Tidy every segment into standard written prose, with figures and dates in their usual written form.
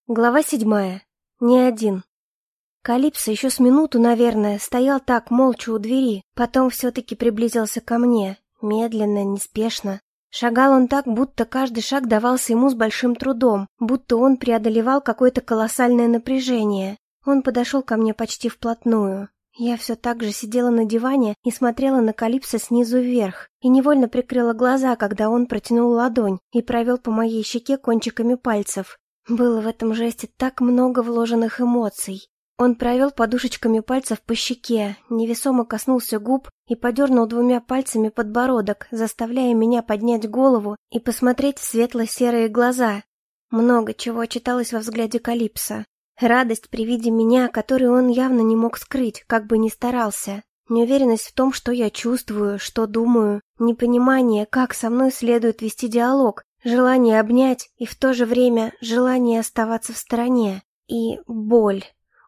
Глава 7. Не один. Калипсо еще с минуту, наверное, стоял так молча у двери, потом все-таки приблизился ко мне, медленно, неспешно. Шагал он так, будто каждый шаг давался ему с большим трудом, будто он преодолевал какое-то колоссальное напряжение. Он подошел ко мне почти вплотную. Я все так же сидела на диване и смотрела на Калипсо снизу вверх, и невольно прикрыла глаза, когда он протянул ладонь и провел по моей щеке кончиками пальцев. Было в этом жесте так много вложенных эмоций. Он провел подушечками пальцев по щеке, невесомо коснулся губ и подернул двумя пальцами подбородок, заставляя меня поднять голову и посмотреть в светло-серые глаза. Много чего читалось во взгляде Калипсо. Радость при виде меня, которую он явно не мог скрыть, как бы ни старался. Неуверенность в том, что я чувствую, что думаю, непонимание, как со мной следует вести диалог, желание обнять и в то же время желание оставаться в стороне. И боль.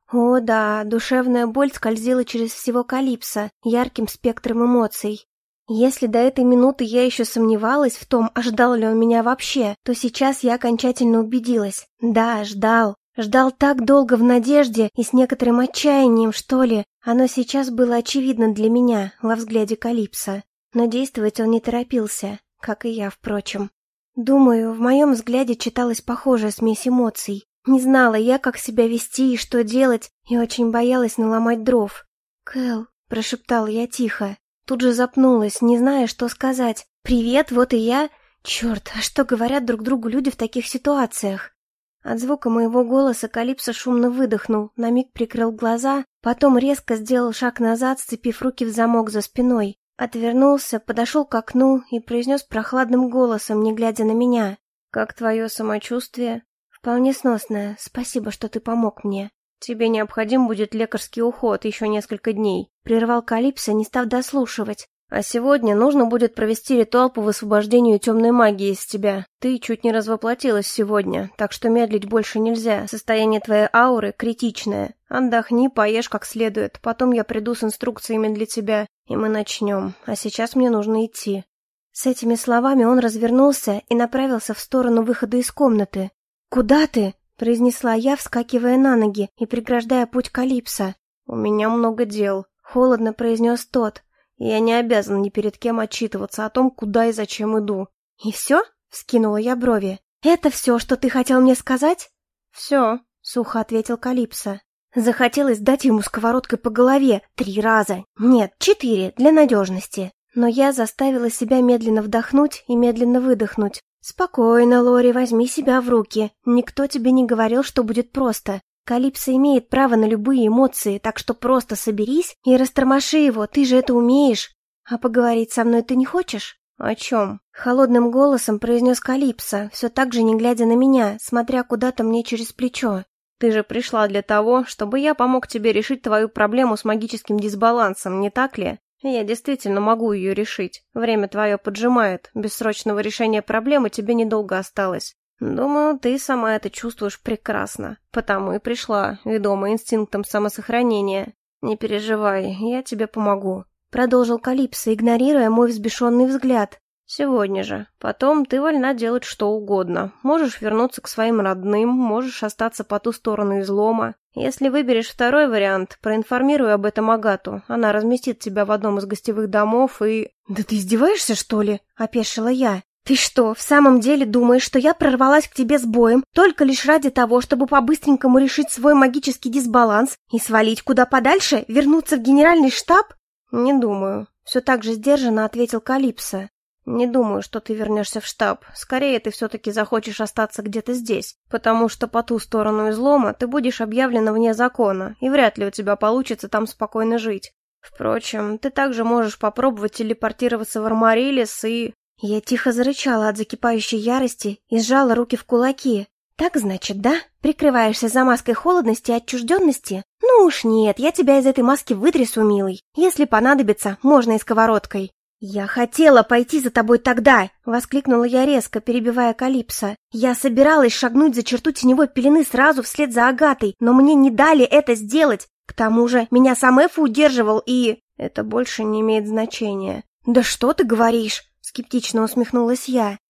О да, душевная боль скользила через всего Калипсо, ярким спектром эмоций. Если до этой минуты я еще сомневалась в том, ждал ли он меня вообще, то сейчас я окончательно убедилась. Да, ждал. Ждал так долго в надежде и с некоторым отчаянием, что ли. Оно сейчас было очевидно для меня во взгляде Калипсо. Но действовать он не торопился, как и я, впрочем. Думаю, в моем взгляде читалась похожая смесь эмоций. Не знала я, как себя вести и что делать, и очень боялась наломать дров. «Кэл», — прошептала я тихо. Тут же запнулась, не зная, что сказать. «Привет, вот и я». Черт, а что говорят друг другу люди в таких ситуациях? От звука моего голоса Калипсо шумно выдохнул, на миг прикрыл глаза, потом резко сделал шаг назад, сцепив руки в замок за спиной. Отвернулся, подошел к окну и произнес прохладным голосом, не глядя на меня. «Как твое самочувствие?» «Вполне сносное. Спасибо, что ты помог мне». «Тебе необходим будет лекарский уход еще несколько дней», — прервал Калипсо, не став дослушивать. «А сегодня нужно будет провести ритуал по высвобождению темной магии из тебя. Ты чуть не развоплотилась сегодня, так что медлить больше нельзя. Состояние твоей ауры критичное. Отдохни, поешь как следует. Потом я приду с инструкциями для тебя, и мы начнем. А сейчас мне нужно идти». С этими словами он развернулся и направился в сторону выхода из комнаты. «Куда ты?» — произнесла я, вскакивая на ноги и преграждая путь Калипсо. «У меня много дел», — холодно произнес тот. «Я не обязан ни перед кем отчитываться о том, куда и зачем иду». «И все?» — вскинула я брови. «Это все, что ты хотел мне сказать?» «Все», — сухо ответил Калипсо. Захотелось дать ему сковородкой по голове 3 раза. Нет, 4, для надежности. Но я заставила себя медленно вдохнуть и медленно выдохнуть. «Спокойно, Лори, возьми себя в руки. Никто тебе не говорил, что будет просто. Калипсо имеет право на любые эмоции, так что просто соберись и растормоши его, ты же это умеешь. А поговорить со мной ты не хочешь?» «О чем?» — холодным голосом произнес Калипсо, все так же не глядя на меня, смотря куда-то мне через плечо. «Ты же пришла для того, чтобы я помог тебе решить твою проблему с магическим дисбалансом, не так ли? Я действительно могу ее решить. Время твое поджимает, без срочного решения проблемы тебе недолго осталось. Думаю, ты сама это чувствуешь прекрасно, потому и пришла, ведома инстинктом самосохранения. Не переживай, я тебе помогу», — продолжил Калипсо, игнорируя мой взбешенный взгляд. «Сегодня же. Потом ты вольна делать что угодно. Можешь вернуться к своим родным, можешь остаться по ту сторону излома. Если выберешь второй вариант, проинформируй об этом Агату. Она разместит тебя в одном из гостевых домов и...» «Да ты издеваешься, что ли?» — опешила я. «Ты что, в самом деле думаешь, что я прорвалась к тебе с боем только лишь ради того, чтобы по-быстренькому решить свой магический дисбаланс и свалить куда подальше, вернуться в генеральный штаб?» «Не думаю», — все так же сдержанно ответил Калипсо. «Не думаю, что ты вернешься в штаб. Скорее, ты все-таки захочешь остаться где-то здесь, потому что по ту сторону излома ты будешь объявлена вне закона, и вряд ли у тебя получится там спокойно жить. Впрочем, ты также можешь попробовать телепортироваться в Армарилис и...» Я тихо зарычала от закипающей ярости и сжала руки в кулаки. «Так, значит, да? Прикрываешься за маской холодности и отчужденности? Ну уж нет, я тебя из этой маски вытрясу, милый. Если понадобится, можно и сковородкой». «Я хотела пойти за тобой тогда!» — воскликнула я резко, перебивая Калипсо. «Я собиралась шагнуть за черту теневой пелены сразу вслед за Агатой, но мне не дали это сделать. К тому же меня сам Эф удерживал и...» «Это больше не имеет значения». «Да что ты говоришь?» — скептично усмехнулась я.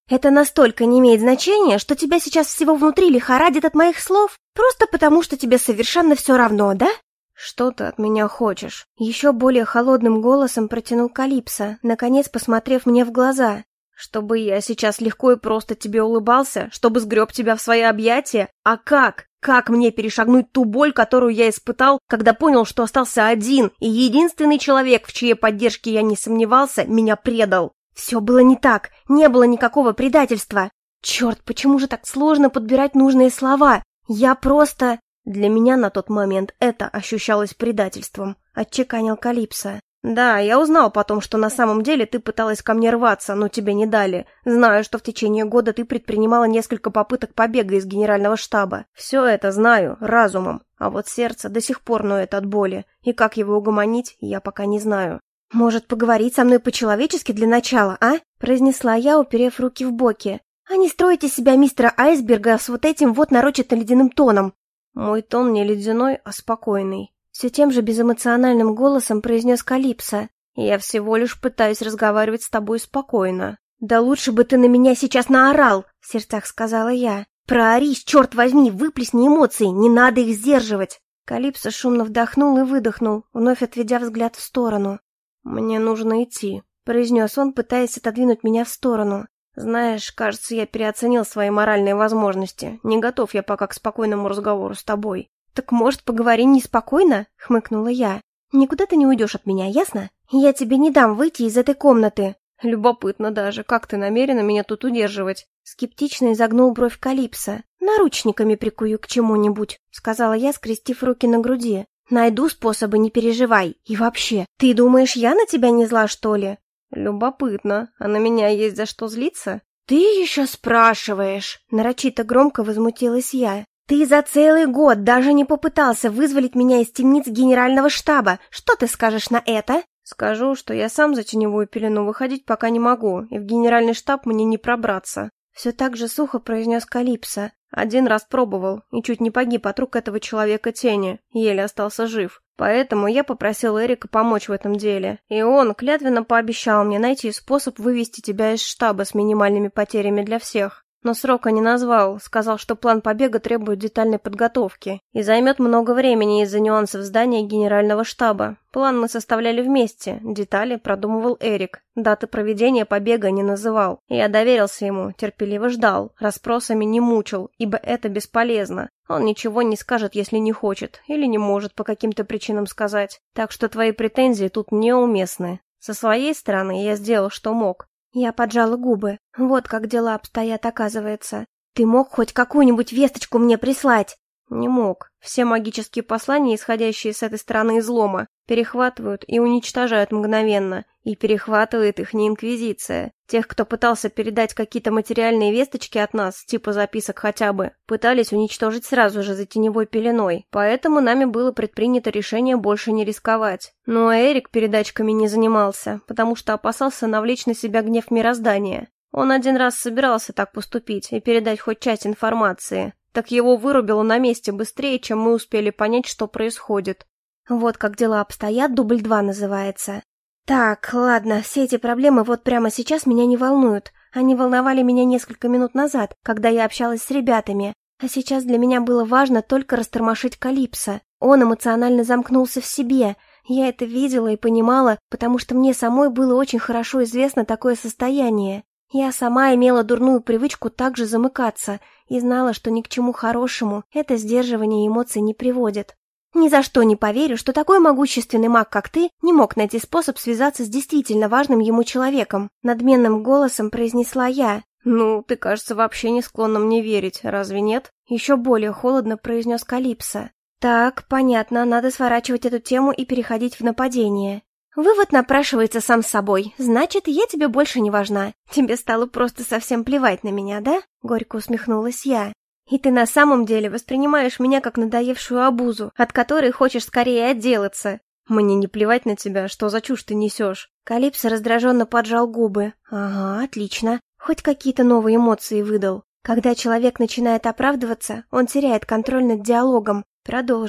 Это настолько не имеет значения, что тебя сейчас всего внутри лихорадит от моих слов, просто потому что тебе совершенно все равно, да? Что ты от меня хочешь? Еще более холодным голосом протянул Калипсо, наконец посмотрев мне в глаза. Чтобы я сейчас легко и просто тебе улыбался, чтобы сгреб тебя в свои объятия? А как? Как мне перешагнуть ту боль, которую я испытал, когда понял, что остался один, и единственный человек, в чьей поддержке я не сомневался, меня предал? Все было не так, не было никакого предательства. Черт, почему же так сложно подбирать нужные слова? Я просто... Для меня на тот момент это ощущалось предательством, отчеканил Калипсо. Да, я узнал потом, что на самом деле ты пыталась ко мне рваться, но тебе не дали. Знаю, что в течение года ты предпринимала несколько попыток побега из генерального штаба. Все это знаю, разумом. А вот сердце до сих пор ноет от боли. И как его угомонить, я пока не знаю. «Может, поговорить со мной по-человечески для начала, а?» произнесла я, уперев руки в боки. «А не стройте себя мистера Айсберга с вот этим вот нарочито ледяным тоном». «Мой тон не ледяной, а спокойный», — все тем же безэмоциональным голосом произнес Калипсо. «Я всего лишь пытаюсь разговаривать с тобой спокойно». «Да лучше бы ты на меня сейчас наорал», — в сердцах сказала я. «Проорись, черт возьми, выплесни эмоции, не надо их сдерживать». Калипсо шумно вдохнул и выдохнул, вновь отведя взгляд в сторону. «Мне нужно идти», — произнес он, пытаясь отодвинуть меня в сторону. «Знаешь, кажется, я переоценил свои моральные возможности. Не готов я пока к спокойному разговору с тобой». «Так, может, поговорим неспокойно?» — хмыкнула я. «Никуда ты не уйдешь от меня, ясно? Я тебе не дам выйти из этой комнаты». «Любопытно даже, как ты намерена меня тут удерживать?» Скептично изогнул бровь Калипсо. «Наручниками прикую к чему-нибудь», — сказала я, скрестив руки на груди. «Найду способы, не переживай. И вообще, ты думаешь, я на тебя не зла, что ли?» «Любопытно. А на меня есть за что злиться?» «Ты еще спрашиваешь?» Нарочито громко возмутилась я. «Ты за целый год даже не попытался вызволить меня из темниц генерального штаба. Что ты скажешь на это?» «Скажу, что я сам за теневую пелену выходить пока не могу, и в генеральный штаб мне не пробраться». Все так же сухо произнес Калипсо. «Один раз пробовал и чуть не погиб от рук этого человека тени, еле остался жив. Поэтому я попросил Эрика помочь в этом деле, и он клятвенно пообещал мне найти способ вывести тебя из штаба с минимальными потерями для всех. Но срока не назвал, сказал, что план побега требует детальной подготовки и займет много времени из-за нюансов здания генерального штаба. План мы составляли вместе, детали продумывал Эрик, даты проведения побега не называл. Я доверился ему, терпеливо ждал, расспросами не мучил, ибо это бесполезно. Он ничего не скажет, если не хочет, или не может по каким-то причинам сказать. Так что твои претензии тут неуместны. Со своей стороны я сделал, что мог. Я поджала губы. Вот как дела обстоят, оказывается. Ты мог хоть какую-нибудь весточку мне прислать? Не мог. Все магические послания, исходящие с этой стороны излома, перехватывают и уничтожают мгновенно. И перехватывает их не Инквизиция. Тех, кто пытался передать какие-то материальные весточки от нас, типа записок хотя бы, пытались уничтожить сразу же за теневой пеленой. Поэтому нами было предпринято решение больше не рисковать. Но Эрик передачками не занимался, потому что опасался навлечь на себя гнев мироздания. Он один раз собирался так поступить и передать хоть часть информации. Так его вырубило на месте быстрее, чем мы успели понять, что происходит. Вот как дела обстоят, дубль 2 называется. Так, ладно, все эти проблемы вот прямо сейчас меня не волнуют. Они волновали меня несколько минут назад, когда я общалась с ребятами. А сейчас для меня было важно только растормошить Калипсо. Он эмоционально замкнулся в себе. Я это видела и понимала, потому что мне самой было очень хорошо известно такое состояние. Я сама имела дурную привычку также замыкаться и знала, что ни к чему хорошему это сдерживание эмоций не приводит. Ни за что не поверю, что такой могущественный маг, как ты, не мог найти способ связаться с действительно важным ему человеком. Надменным голосом произнесла я. «Ну, ты, кажется, вообще не склонна мне верить, разве нет?» Еще более холодно произнес Калипсо. «Так, понятно, надо сворачивать эту тему и переходить в нападение». Вывод напрашивается сам собой. Значит, я тебе больше не важна. Тебе стало просто совсем плевать на меня, да? Горько усмехнулась я. И ты на самом деле воспринимаешь меня как надоевшую обузу, от которой хочешь скорее отделаться. Мне не плевать на тебя, что за чушь ты несешь. Калипсо раздраженно поджал губы. Ага, отлично. Хоть какие-то новые эмоции выдал. Когда человек начинает оправдываться, он теряет контроль над диалогом. Продолжим.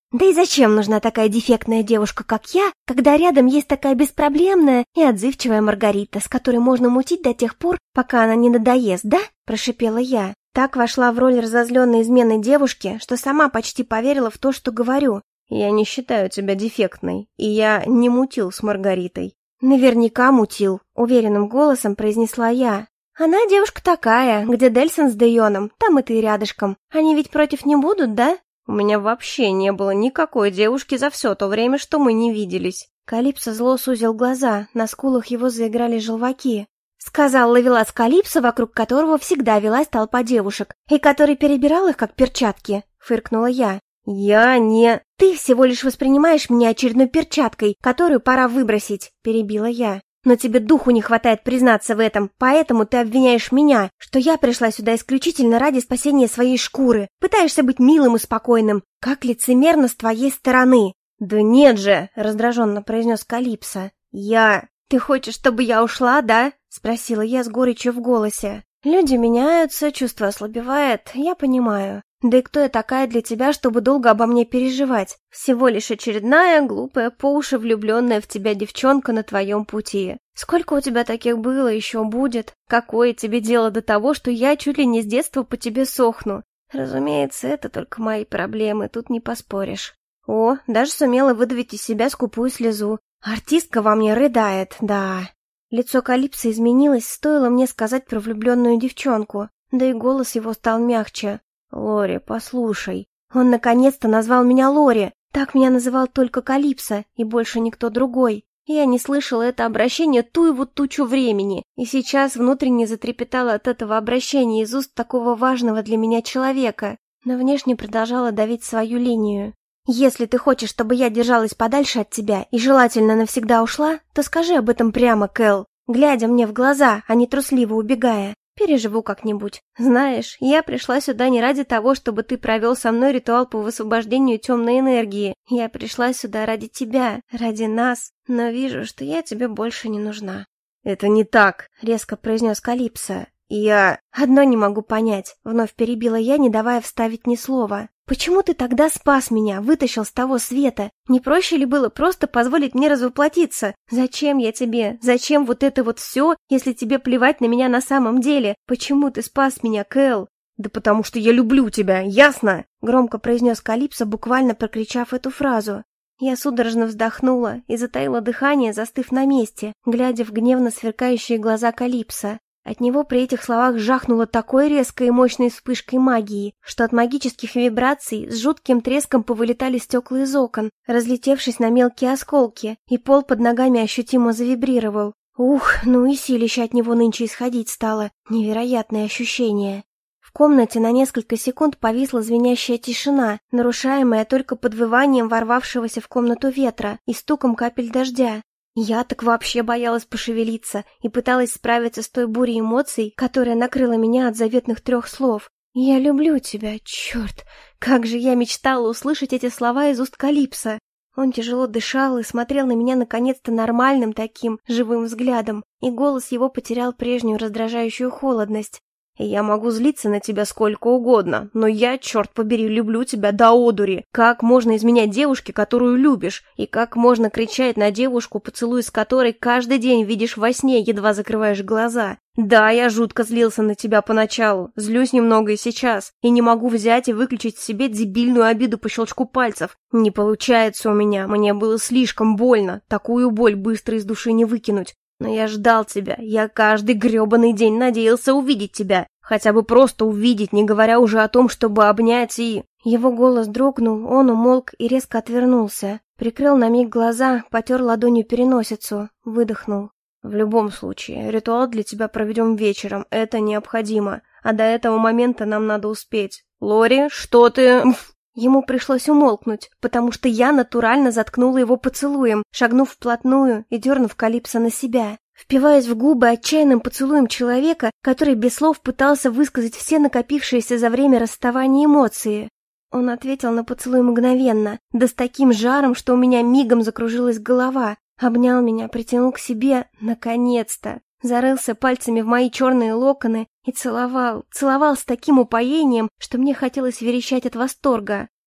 Да и зачем нужна такая дефектная девушка, как я, когда рядом есть такая беспроблемная и отзывчивая Маргарита, с которой можно мутить до тех пор, пока она не надоест, да?» – прошипела я. Так вошла в роль разозленной изменной девушки, что сама почти поверила в то, что говорю. «Я не считаю тебя дефектной, и я не мутил с Маргаритой». «Наверняка мутил», — уверенным голосом произнесла я. «Она девушка такая, где Дельсон с Дейоном, там и ты рядышком. Они ведь против не будут, да?» «У меня вообще не было никакой девушки за все то время, что мы не виделись». Калипсо зло сузил глаза, на скулах его заиграли желваки. Сказал ловелас Калипсо, вокруг которого всегда велась толпа девушек, и который перебирал их как перчатки, фыркнула я. «Я не...» «Ты всего лишь воспринимаешь меня очередной перчаткой, которую пора выбросить», — перебила я. «Но тебе духу не хватает признаться в этом, поэтому ты обвиняешь меня, что я пришла сюда исключительно ради спасения своей шкуры. Пытаешься быть милым и спокойным. Как лицемерно с твоей стороны». «Да нет же», — раздраженно произнес Калипсо. «Ты хочешь, чтобы я ушла, да?» — спросила я с горечью в голосе. «Люди меняются, чувство ослабевает, я понимаю. Да и кто я такая для тебя, чтобы долго обо мне переживать? Всего лишь очередная, глупая, по уши влюбленная в тебя девчонка на твоем пути. Сколько у тебя таких было, еще будет? Какое тебе дело до того, что я чуть ли не с детства по тебе сохну? Разумеется, это только мои проблемы, тут не поспоришь». О, даже сумела выдавить из себя скупую слезу. Артистка во мне рыдает, да. Лицо Калипсо изменилось, стоило мне сказать про влюбленную девчонку, да и голос его стал мягче. «Лори, послушай». Он наконец-то назвал меня Лори. Так меня называл только Калипсо, и больше никто другой. Я не слышала это обращение ту его тучу времени, и сейчас внутренне затрепетала от этого обращения из уст такого важного для меня человека, но внешне продолжала давить свою линию. «Если ты хочешь, чтобы я держалась подальше от тебя и желательно навсегда ушла, то скажи об этом прямо, Кэл, глядя мне в глаза, а не трусливо убегая. Переживу как-нибудь. Знаешь, я пришла сюда не ради того, чтобы ты провел со мной ритуал по высвобождению темной энергии. Я пришла сюда ради тебя, ради нас, но вижу, что я тебе больше не нужна». «Это не так», — резко произнес Калипсо. «Одно не могу понять», — вновь перебила я, не давая вставить ни слова. «Почему ты тогда спас меня, вытащил с того света? Не проще ли было просто позволить мне развоплотиться? Зачем я тебе? Зачем вот это вот все, если тебе плевать на меня на самом деле? Почему ты спас меня, Кэл?» «Да потому что я люблю тебя, ясно?» — громко произнес Калипсо, буквально прокричав эту фразу. Я судорожно вздохнула и затаила дыхание, застыв на месте, глядя в гневно сверкающие глаза Калипсо. От него при этих словах жахнуло такой резкой и мощной вспышкой магии, что от магических вибраций с жутким треском повылетали стекла из окон, разлетевшись на мелкие осколки, и пол под ногами ощутимо завибрировал. Ух, ну и силище от него нынче исходить стало. Невероятное ощущение. В комнате на несколько секунд повисла звенящая тишина, нарушаемая только подвыванием ворвавшегося в комнату ветра и стуком капель дождя. Я так вообще боялась пошевелиться и пыталась справиться с той бурей эмоций, которая накрыла меня от заветных 3 слов. «Я люблю тебя, черт! Как же я мечтала услышать эти слова из уст Калипсо!» Он тяжело дышал и смотрел на меня наконец-то нормальным таким, живым взглядом, и голос его потерял прежнюю раздражающую холодность. «Я могу злиться на тебя сколько угодно, но я, черт побери, люблю тебя до одури. Как можно изменять девушке, которую любишь? И как можно кричать на девушку, поцелуй с которой каждый день видишь во сне, едва закрываешь глаза? Да, я жутко злился на тебя поначалу, злюсь немного и сейчас, и не могу взять и выключить в себе дебильную обиду по щелчку пальцев. Не получается у меня, мне было слишком больно, такую боль быстро из души не выкинуть. Но я ждал тебя, я каждый грёбаный день надеялся увидеть тебя, хотя бы просто увидеть, не говоря уже о том, чтобы обнять и...» Его голос дрогнул, он умолк и резко отвернулся, прикрыл на миг глаза, потер ладонью переносицу, выдохнул. «В любом случае, ритуал для тебя проведем вечером, это необходимо, а до этого момента нам надо успеть. Лори, что ты...» Ему пришлось умолкнуть, потому что я натурально заткнула его поцелуем, шагнув вплотную и дернув Калипсо на себя, впиваясь в губы отчаянным поцелуем человека, который без слов пытался высказать все накопившиеся за время расставания эмоции. Он ответил на поцелуй мгновенно, да с таким жаром, что у меня мигом закружилась голова, обнял меня, притянул к себе, наконец-то. Зарылся пальцами в мои черные локоны и целовал с таким упоением, что мне хотелось верещать от восторга.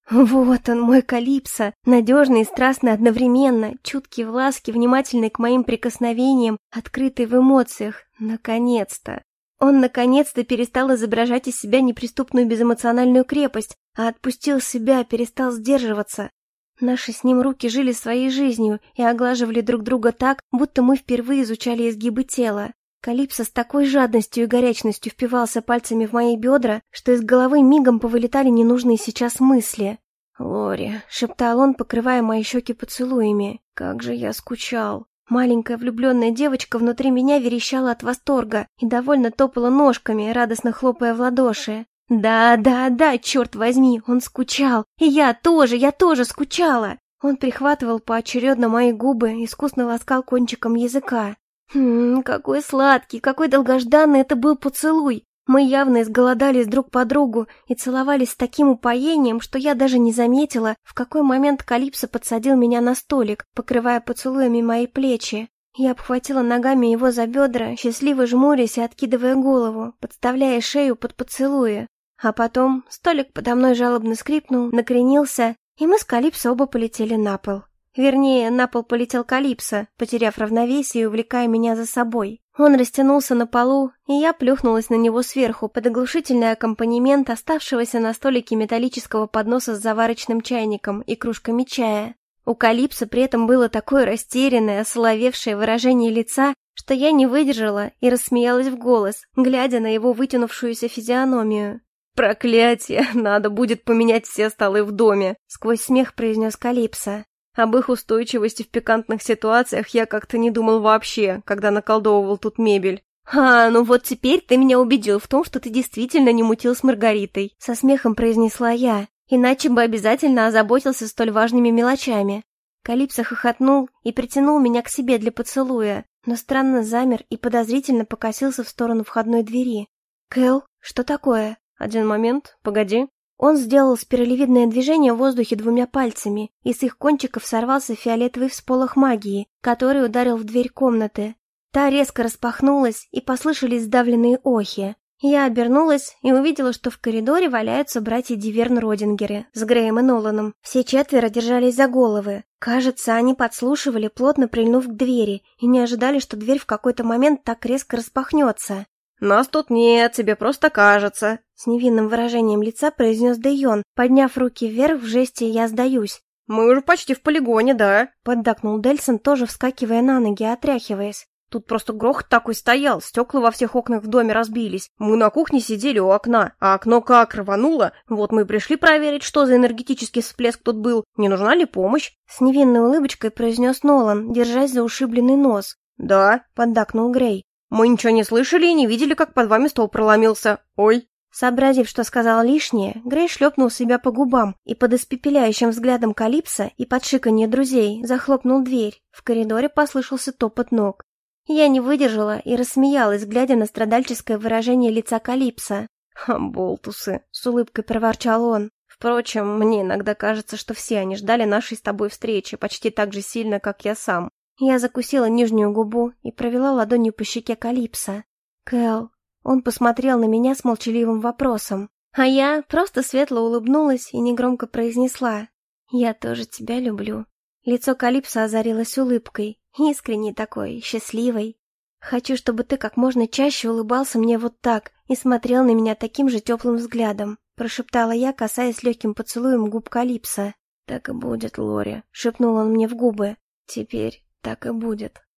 Вот он, мой Калипсо, надежный и страстный одновременно, чуткий в ласке, внимательный к моим прикосновениям, открытый в эмоциях. Наконец-то! Он наконец-то перестал изображать из себя неприступную безэмоциональную крепость, а отпустил себя, перестал сдерживаться. Наши с ним руки жили своей жизнью и оглаживали друг друга так, будто мы впервые изучали изгибы тела. Калипсо с такой жадностью и горячностью впивался пальцами в мои бедра, что из головы мигом повылетали ненужные сейчас мысли. «Лори», — шептал он, покрывая мои щеки поцелуями, — «как же я скучал». Маленькая влюбленная девочка внутри меня верещала от восторга и довольно топала ножками, радостно хлопая в ладоши. «Да, черт возьми, он скучал, и я тоже скучала». Он прихватывал поочередно мои губы, искусно ласкал кончиком языка. Какой сладкий, какой долгожданный это был поцелуй! Мы явно изголодались друг по другу и целовались с таким упоением, что я даже не заметила, в какой момент Калипсо подсадил меня на столик, покрывая поцелуями мои плечи. Я обхватила ногами его за бедра, счастливо жмурясь и откидывая голову, подставляя шею под поцелуи. А потом столик подо мной жалобно скрипнул, накренился, и мы с Калипсо оба полетели на пол. Вернее, на пол полетел Калипсо, потеряв равновесие и увлекая меня за собой. Он растянулся на полу, и я плюхнулась на него сверху под оглушительный аккомпанемент оставшегося на столике металлического подноса с заварочным чайником и кружками чая. У Калипсо при этом было такое растерянное, осоловевшее выражение лица, что я не выдержала и рассмеялась в голос, глядя на его вытянувшуюся физиономию. «Проклятие! Надо будет поменять все столы в доме!» — сквозь смех произнес Калипсо. Об их устойчивости в пикантных ситуациях я как-то не думал вообще, когда наколдовывал тут мебель. Ну вот теперь ты меня убедил в том, что ты действительно не мутил с Маргаритой», — со смехом произнесла я, «иначе бы обязательно озаботился столь важными мелочами». Калипсо хохотнул и притянул меня к себе для поцелуя, но странно замер и подозрительно покосился в сторону входной двери. «Кэл, что такое?» «Один момент, погоди». Он сделал спиралевидное движение в воздухе двумя пальцами, и с их кончиков сорвался фиолетовый всполох магии, который ударил в дверь комнаты. Та резко распахнулась, и послышались сдавленные охи. Я обернулась и увидела, что в коридоре валяются братья Диверн-Родингеры с Греем и Ноланом. Все четверо держались за головы. Кажется, они подслушивали, плотно прильнув к двери, и не ожидали, что дверь в какой-то момент так резко распахнется. «Нас тут нет, тебе просто кажется», — с невинным выражением лица произнес Дэйон, подняв руки вверх в жесте «я сдаюсь». «Мы уже почти в полигоне, да?» — поддакнул Дельсон, тоже вскакивая на ноги, отряхиваясь. «Тут просто грохот такой стоял, стекла во всех окнах в доме разбились. Мы на кухне сидели у окна, а окно как рвануло. Вот мы пришли проверить, что за энергетический всплеск тут был. Не нужна ли помощь?» С невинной улыбочкой произнес Нолан, держась за ушибленный нос. «Да», — поддакнул Грей. «Мы ничего не слышали и не видели, как под вами стол проломился. Ой!» Сообразив, что сказал лишнее, Грей шлепнул себя по губам и под испепеляющим взглядом Калипсо и под шиканье друзей захлопнул дверь. В коридоре послышался топот ног. Я не выдержала и рассмеялась, глядя на страдальческое выражение лица Калипсо. «Болтусы!» — с улыбкой проворчал он. «Впрочем, мне иногда кажется, что все они ждали нашей с тобой встречи почти так же сильно, как я сам». Я закусила нижнюю губу и провела ладонью по щеке Калипсо. «Кэл». Он посмотрел на меня с молчаливым вопросом. А я просто светло улыбнулась и негромко произнесла: «Я тоже тебя люблю». Лицо Калипсо озарилось улыбкой, искренней такой, счастливой. «Хочу, чтобы ты как можно чаще улыбался мне вот так и смотрел на меня таким же теплым взглядом», прошептала я, касаясь легким поцелуем губ Калипсо. «Так и будет, Лори», — шепнул он мне в губы. «Теперь так и будет».